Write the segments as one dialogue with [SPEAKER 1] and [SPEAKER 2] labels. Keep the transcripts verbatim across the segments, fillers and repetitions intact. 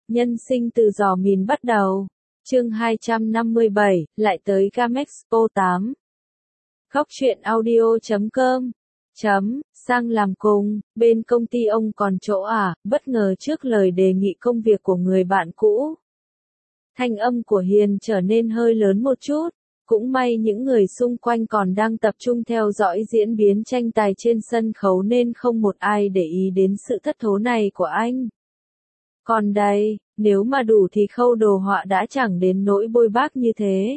[SPEAKER 1] Nhân sinh từ giò mìn bắt đầu. Chương hai trăm năm mươi bảy, lại tới Gamexpo tám. Góc truyện audio chấm com. Chấm, sang làm cùng, bên công ty ông còn chỗ à, bất ngờ trước lời đề nghị công việc của người bạn cũ. Thanh âm của Hiền trở nên hơi lớn một chút, cũng may những người xung quanh còn đang tập trung theo dõi diễn biến tranh tài trên sân khấu nên không một ai để ý đến sự thất thố này của anh. Còn đây, nếu mà đủ thì khâu đồ họa đã chẳng đến nỗi bôi bác như thế.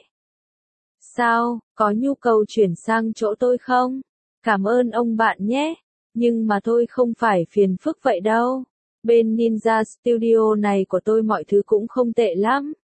[SPEAKER 1] Sao, có nhu cầu chuyển sang chỗ tôi không? Cảm ơn ông bạn nhé, nhưng mà tôi không phải phiền phức vậy đâu. Bên Ninja Studio này của tôi mọi thứ cũng không tệ lắm.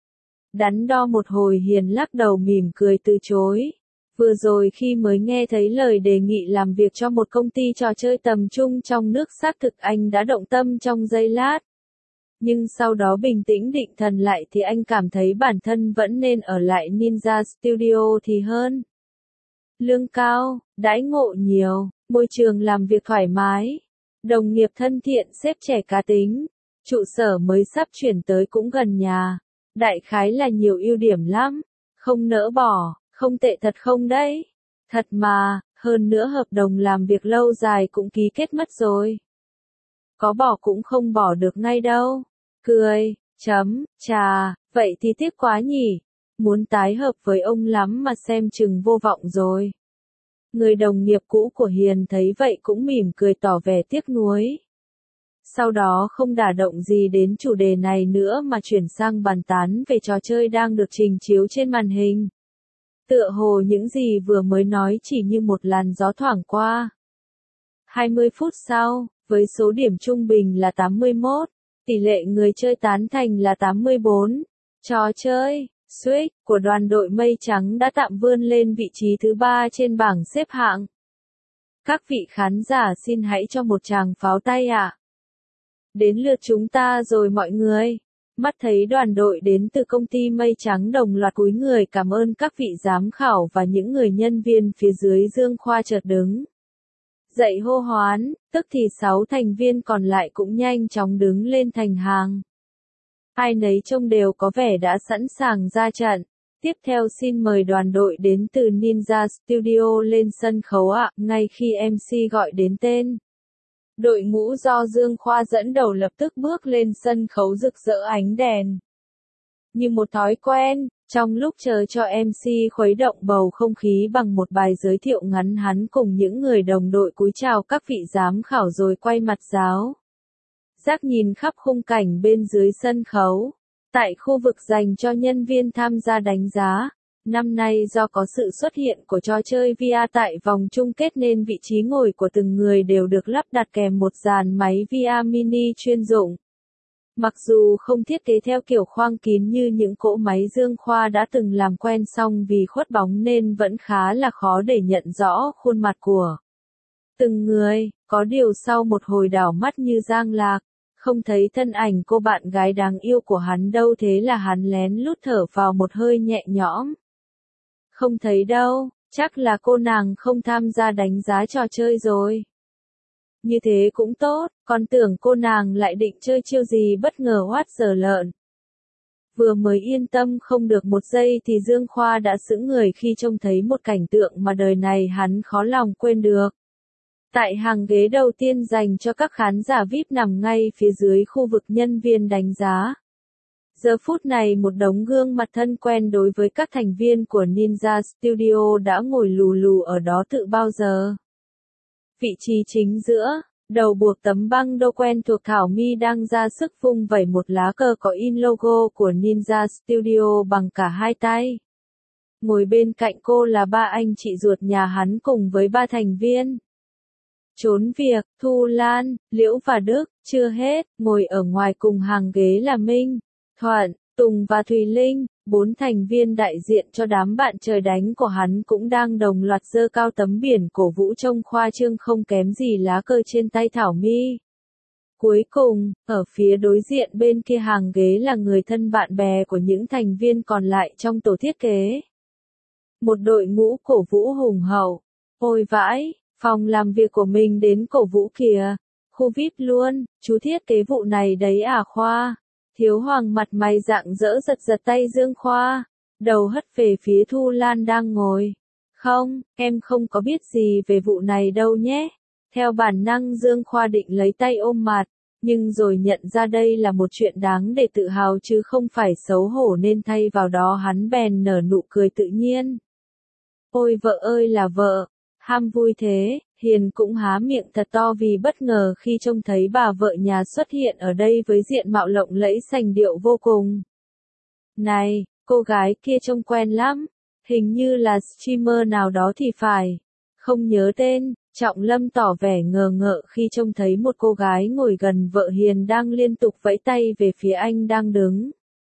[SPEAKER 1] Đắn đo một hồi Hiền lắc đầu mỉm cười từ chối. Vừa rồi khi mới nghe thấy lời đề nghị làm việc cho một công ty trò chơi tầm trung trong nước xác thực anh đã động tâm trong giây lát. Nhưng sau đó bình tĩnh định thần lại thì anh cảm thấy bản thân vẫn nên ở lại Ninja Studio thì hơn. Lương cao, đãi ngộ nhiều, môi trường làm việc thoải mái, đồng nghiệp thân thiện, sếp trẻ cá tính, trụ sở mới sắp chuyển tới cũng gần nhà. Đại khái là nhiều ưu điểm lắm, không nỡ bỏ, không tệ thật không đấy? Thật mà, hơn nữa hợp đồng làm việc lâu dài cũng ký kết mất rồi. Có bỏ cũng không bỏ được ngay đâu. Cười, chấm, chà, vậy thì tiếc quá nhỉ, muốn tái hợp với ông lắm mà xem chừng vô vọng rồi. Người đồng nghiệp cũ của Hiền thấy vậy cũng mỉm cười tỏ vẻ tiếc nuối. Sau đó không đả động gì đến chủ đề này nữa mà chuyển sang bàn tán về trò chơi đang được trình chiếu trên màn hình. Tựa hồ những gì vừa mới nói chỉ như một làn gió thoảng qua. hai mươi phút sau, với số điểm trung bình là tám mươi mốt, tỷ lệ người chơi tán thành là tám mươi bốn, trò chơi Switch của đoàn đội Mây Trắng đã tạm vươn lên vị trí thứ ba trên bảng xếp hạng. Các vị khán giả xin hãy cho một tràng pháo tay ạ. À. Đến lượt chúng ta rồi mọi người. Mắt thấy đoàn đội đến từ công ty Mây Trắng đồng loạt cúi người cảm ơn các vị giám khảo và những người nhân viên phía dưới Dương Khoa chợt đứng dậy hô hoán, tức thì sáu thành viên còn lại cũng nhanh chóng đứng lên thành hàng. Ai nấy trông đều có vẻ đã sẵn sàng ra trận. Tiếp theo xin mời đoàn đội đến từ Ninja Studio lên sân khấu ạ. Ngay khi em xê gọi đến tên, đội ngũ do Dương Khoa dẫn đầu lập tức bước lên sân khấu rực rỡ ánh đèn. Như một thói quen, trong lúc chờ cho em xê khuấy động bầu không khí bằng một bài giới thiệu ngắn hắn cùng những người đồng đội cúi chào các vị giám khảo rồi quay mặt giáo giác nhìn khắp khung cảnh bên dưới sân khấu. Tại khu vực dành cho nhân viên tham gia đánh giá, năm nay do có sự xuất hiện của trò chơi vê rờ tại vòng chung kết nên vị trí ngồi của từng người đều được lắp đặt kèm một dàn máy vê rờ mini chuyên dụng. Mặc dù không thiết kế theo kiểu khoang kín như những cỗ máy Dương Khoa đã từng làm quen song vì khuất bóng nên vẫn khá là khó để nhận rõ khuôn mặt của từng người, có điều sau một hồi đảo mắt như giang lạc, không thấy thân ảnh cô bạn gái đáng yêu của hắn đâu thế là hắn lén lút thở vào một hơi nhẹ nhõm. Không thấy đâu, chắc là cô nàng không tham gia đánh giá trò chơi rồi. Như thế cũng tốt, còn tưởng cô nàng lại định chơi chiêu gì bất ngờ hoát giờ lợn. Vừa mới yên tâm không được một giây thì Dương Khoa đã sững người khi trông thấy một cảnh tượng mà đời này hắn khó lòng quên được. Tại hàng ghế đầu tiên dành cho các khán giả vi ai pi nằm ngay phía dưới khu vực nhân viên đánh giá. Giờ phút này một đống gương mặt thân quen đối với các thành viên của Ninja Studio đã ngồi lù lù ở đó từ bao giờ. Vị trí chính giữa, đầu buộc tấm băng đô quen thuộc Thảo My đang ra sức vung vẩy một lá cờ có in logo của Ninja Studio bằng cả hai tay. Ngồi bên cạnh cô là ba anh chị ruột nhà hắn cùng với ba thành viên. Trốn việc, Thu Lan, Liễu và Đức, chưa hết, ngồi ở ngoài cùng hàng ghế là Minh, Thuận, Tùng và Thùy Linh, bốn thành viên đại diện cho đám bạn trời đánh của hắn cũng đang đồng loạt giơ cao tấm biển cổ vũ trông khoa trương không kém gì lá cờ trên tay Thảo My. Cuối cùng, ở phía đối diện bên kia hàng ghế là người thân bạn bè của những thành viên còn lại trong tổ thiết kế. Một đội ngũ cổ vũ hùng hậu. Ôi vãi! Phòng làm việc của mình đến cổ vũ kìa, khu vi ai pi luôn, chú thiết kế vụ này đấy à Khoa. Thiếu Hoàng mặt mày rạng rỡ giật giật tay Dương Khoa, đầu hất về phía Thu Lan đang ngồi. Không, em không có biết gì về vụ này đâu nhé. Theo bản năng Dương Khoa định lấy tay ôm mặt, nhưng rồi nhận ra đây là một chuyện đáng để tự hào chứ không phải xấu hổ nên thay vào đó hắn bèn nở nụ cười tự nhiên. Ôi vợ ơi là vợ, ham vui thế, Hiền cũng há miệng thật to vì bất ngờ khi trông thấy bà vợ nhà xuất hiện ở đây với diện mạo lộng lẫy sành điệu vô cùng. Này, cô gái kia trông quen lắm, hình như là streamer nào đó thì phải. Không nhớ tên, Trọng Lâm tỏ vẻ ngờ ngợ khi trông thấy một cô gái ngồi gần vợ Hiền đang liên tục vẫy tay về phía anh đang đứng.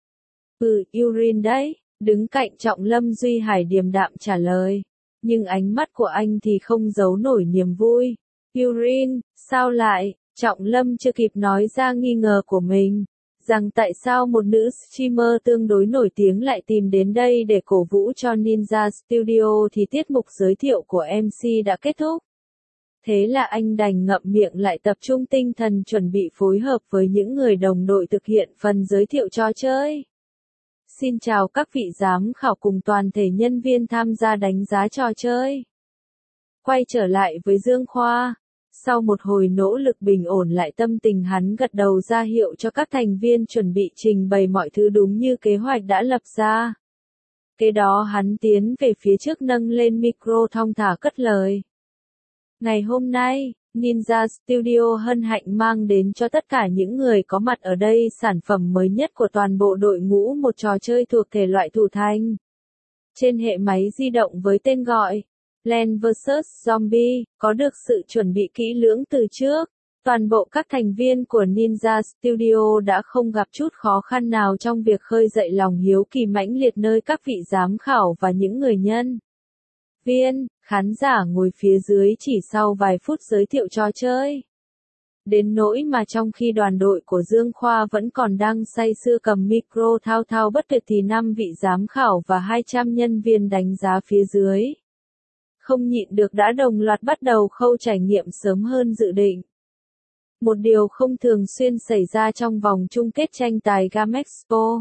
[SPEAKER 1] Ừ, Yurin đấy, đứng cạnh Trọng Lâm Duy Hải điềm đạm trả lời. Nhưng ánh mắt của anh thì không giấu nổi niềm vui. Yurin, sao lại? Trọng Lâm chưa kịp nói ra nghi ngờ của mình, rằng tại sao một nữ streamer tương đối nổi tiếng lại tìm đến đây để cổ vũ cho Ninja Studio thì tiết mục giới thiệu của em xê đã kết thúc. Thế là anh đành ngậm miệng lại tập trung tinh thần chuẩn bị phối hợp với những người đồng đội thực hiện phần giới thiệu trò chơi. Xin chào các vị giám khảo cùng toàn thể nhân viên tham gia đánh giá trò chơi. Quay trở lại với Dương Khoa. Sau một hồi nỗ lực bình ổn lại tâm tình hắn gật đầu ra hiệu cho các thành viên chuẩn bị trình bày mọi thứ đúng như kế hoạch đã lập ra. Kế đó hắn tiến về phía trước nâng lên micro thong thả cất lời. Ngày hôm nay, Ninja Studio hân hạnh mang đến cho tất cả những người có mặt ở đây sản phẩm mới nhất của toàn bộ đội ngũ, một trò chơi thuộc thể loại thủ thanh. Trên hệ máy di động với tên gọi Plants versus. Zombie, có được sự chuẩn bị kỹ lưỡng từ trước, toàn bộ các thành viên của Ninja Studio đã không gặp chút khó khăn nào trong việc khơi dậy lòng hiếu kỳ mãnh liệt nơi các vị giám khảo và những người nhân viên, khán giả ngồi phía dưới chỉ sau vài phút giới thiệu trò chơi. Đến nỗi mà trong khi đoàn đội của Dương Khoa vẫn còn đang say sưa cầm micro thao thao bất tuyệt thì năm vị giám khảo và hai trăm nhân viên đánh giá phía dưới không nhịn được đã đồng loạt bắt đầu khâu trải nghiệm sớm hơn dự định. Một điều không thường xuyên xảy ra trong vòng chung kết tranh tài Gamexpo.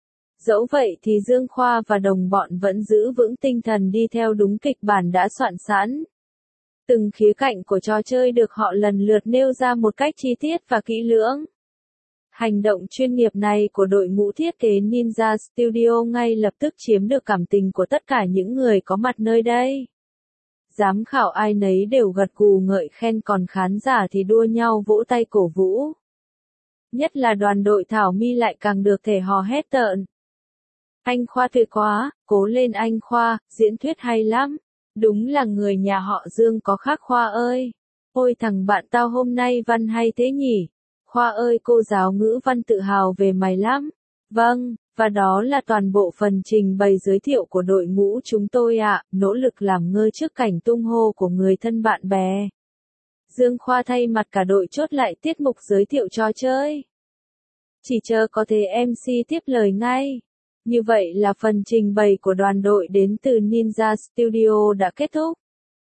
[SPEAKER 1] Dẫu vậy thì Dương Khoa và đồng bọn vẫn giữ vững tinh thần đi theo đúng kịch bản đã soạn sẵn. Từng khía cạnh của trò chơi được họ lần lượt nêu ra một cách chi tiết và kỹ lưỡng. Hành động chuyên nghiệp này của đội ngũ thiết kế Ninja Studio ngay lập tức chiếm được cảm tình của tất cả những người có mặt nơi đây. Giám khảo ai nấy đều gật gù ngợi khen, còn khán giả thì đua nhau vỗ tay cổ vũ. Nhất là đoàn đội Thảo My lại càng được thể hò hét tợn. Anh Khoa tuyệt quá, cố lên anh Khoa, diễn thuyết hay lắm. Đúng là người nhà họ Dương có khác Khoa ơi. Ôi thằng bạn tao hôm nay văn hay thế nhỉ. Khoa ơi cô giáo ngữ văn tự hào về mày lắm. Vâng, và đó là toàn bộ phần trình bày giới thiệu của đội ngũ chúng tôi ạ, à, nỗ lực làm ngơ trước cảnh tung hô của người thân bạn bè. Dương Khoa thay mặt cả đội chốt lại tiết mục giới thiệu trò chơi. Chỉ chờ có thể em xê tiếp lời ngay. Như vậy là phần trình bày của đoàn đội đến từ Ninja Studio đã kết thúc.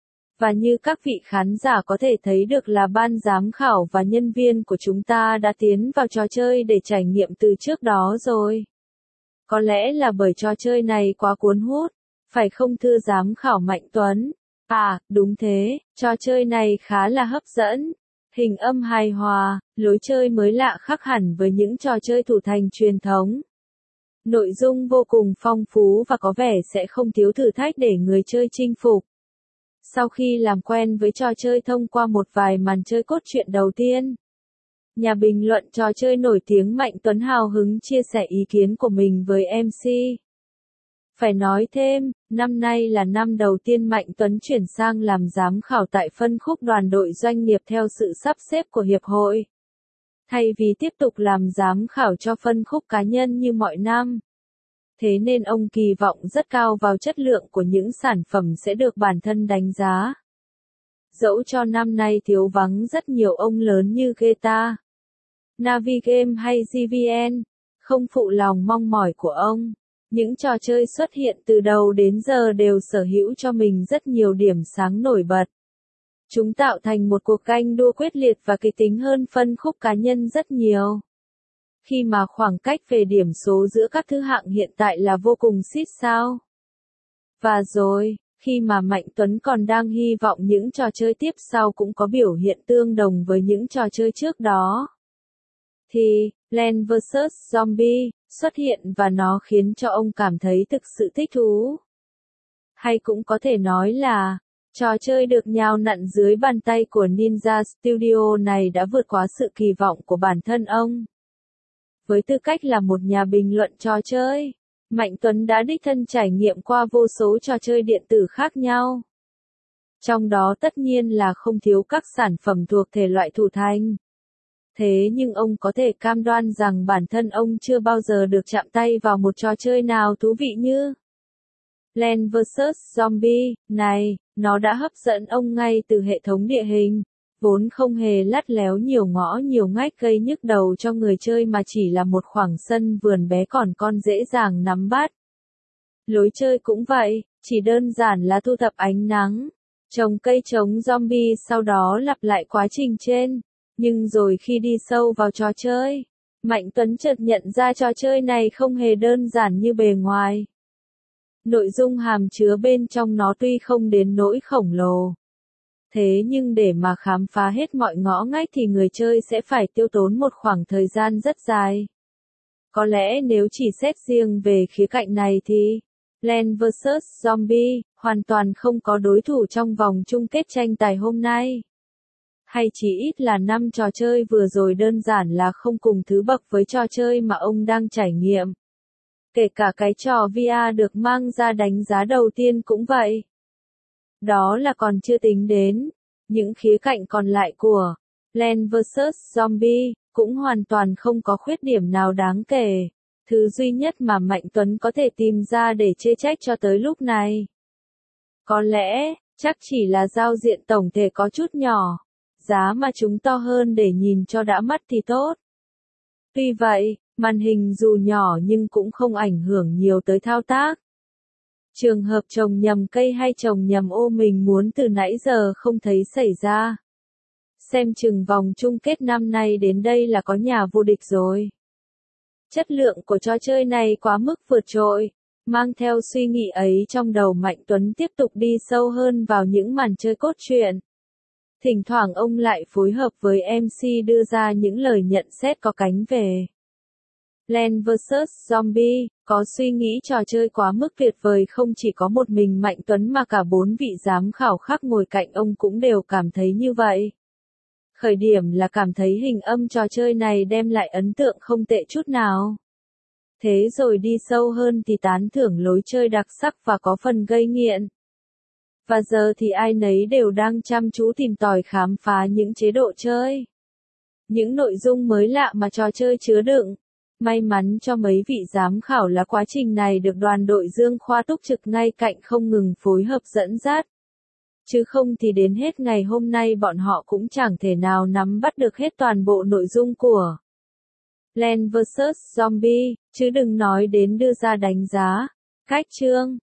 [SPEAKER 1] Và như các vị khán giả có thể thấy được là ban giám khảo và nhân viên của chúng ta đã tiến vào trò chơi để trải nghiệm từ trước đó rồi. Có lẽ là bởi trò chơi này quá cuốn hút, phải không thưa giám khảo Mạnh Tuấn? À, đúng thế, trò chơi này khá là hấp dẫn. Hình âm hài hòa, lối chơi mới lạ khác hẳn với những trò chơi thủ thành truyền thống. Nội dung vô cùng phong phú và có vẻ sẽ không thiếu thử thách để người chơi chinh phục. Sau khi làm quen với trò chơi thông qua một vài màn chơi cốt truyện đầu tiên, nhà bình luận trò chơi nổi tiếng Mạnh Tuấn hào hứng chia sẻ ý kiến của mình với em xê. Phải nói thêm, năm nay là năm đầu tiên Mạnh Tuấn chuyển sang làm giám khảo tại phân khúc đoàn đội doanh nghiệp theo sự sắp xếp của hiệp hội. Thay vì tiếp tục làm giám khảo cho phân khúc cá nhân như mọi năm. Thế nên ông kỳ vọng rất cao vào chất lượng của những sản phẩm sẽ được bản thân đánh giá. Dẫu cho năm nay thiếu vắng rất nhiều ông lớn như Geta, Navigame hay giê vê en, không phụ lòng mong mỏi của ông. Những trò chơi xuất hiện từ đầu đến giờ đều sở hữu cho mình rất nhiều điểm sáng nổi bật. Chúng tạo thành một cuộc ganh đua quyết liệt và kịch tính hơn phân khúc cá nhân rất nhiều. khi mà khoảng cách về điểm số giữa các thứ hạng hiện tại là vô cùng xít sao. Và rồi, khi mà Mạnh Tuấn còn đang hy vọng những trò chơi tiếp sau cũng có biểu hiện tương đồng với những trò chơi trước đó, thì Plants vs Zombies xuất hiện và nó khiến cho ông cảm thấy thực sự thích thú. Hay cũng có thể nói là, trò chơi được nhào nặn dưới bàn tay của Ninja Studio này đã vượt quá sự kỳ vọng của bản thân ông. Với tư cách là một nhà bình luận trò chơi, Mạnh Tuấn đã đích thân trải nghiệm qua vô số trò chơi điện tử khác nhau. Trong đó tất nhiên là không thiếu các sản phẩm thuộc thể loại thủ thành. Thế nhưng ông có thể cam đoan rằng bản thân ông chưa bao giờ được chạm tay vào một trò chơi nào thú vị như Plants vs Zombies này. Nó đã hấp dẫn ông ngay từ hệ thống địa hình, vốn không hề lắt léo nhiều ngõ nhiều ngách gây nhức đầu cho người chơi mà chỉ là một khoảng sân vườn bé còn con dễ dàng nắm bắt. Lối chơi cũng vậy, chỉ đơn giản là thu thập ánh nắng, trồng cây chống zombie sau đó lặp lại quá trình trên. Nhưng rồi khi đi sâu vào trò chơi, Mạnh Tuấn chợt nhận ra trò chơi này không hề đơn giản như bề ngoài. Nội dung hàm chứa bên trong nó tuy không đến nỗi khổng lồ. Thế nhưng để mà khám phá hết mọi ngõ ngách thì người chơi sẽ phải tiêu tốn một khoảng thời gian rất dài. Có lẽ nếu chỉ xét riêng về khía cạnh này thì Plants vs Zombies hoàn toàn không có đối thủ trong vòng chung kết tranh tài hôm nay. Hay chỉ ít là năm trò chơi vừa rồi đơn giản là không cùng thứ bậc với trò chơi mà ông đang trải nghiệm. Kể cả cái trò vê rờ được mang ra đánh giá đầu tiên cũng vậy. Đó là còn chưa tính đến những khía cạnh còn lại của Plants vs Zombies, cũng hoàn toàn không có khuyết điểm nào đáng kể. Thứ duy nhất mà Mạnh Tuấn có thể tìm ra để chê trách cho tới lúc này, có lẽ, chắc chỉ là giao diện tổng thể có chút nhỏ, giá mà chúng to hơn để nhìn cho đã mắt thì tốt. Tuy vậy, màn hình dù nhỏ nhưng cũng không ảnh hưởng nhiều tới thao tác. Trường hợp trồng nhầm cây hay trồng nhầm ô mình muốn từ nãy giờ không thấy xảy ra. Xem chừng vòng chung kết năm nay đến đây là có nhà vô địch rồi. Chất lượng của trò chơi này quá mức vượt trội. Mang theo suy nghĩ ấy trong đầu Mạnh Tuấn tiếp tục đi sâu hơn vào những màn chơi cốt truyện. Thỉnh thoảng ông lại phối hợp với em xê đưa ra những lời nhận xét có cánh về Plants vs Zombies. Có suy nghĩ trò chơi quá mức tuyệt vời không chỉ có một mình Mạnh Tuấn mà cả bốn vị giám khảo khác ngồi cạnh ông cũng đều cảm thấy như vậy. Khởi điểm là cảm thấy hình âm trò chơi này đem lại ấn tượng không tệ chút nào. Thế rồi đi sâu hơn thì tán thưởng lối chơi đặc sắc và có phần gây nghiện. Và giờ thì ai nấy đều đang chăm chú tìm tòi khám phá những chế độ chơi, những nội dung mới lạ mà trò chơi chứa đựng. May mắn cho mấy vị giám khảo là quá trình này được đoàn đội Dương Khoa túc trực ngay cạnh không ngừng phối hợp dẫn dắt. Chứ không thì đến hết ngày hôm nay bọn họ cũng chẳng thể nào nắm bắt được hết toàn bộ nội dung của Plants vs Zombies, chứ đừng nói đến đưa ra đánh giá. Cách chương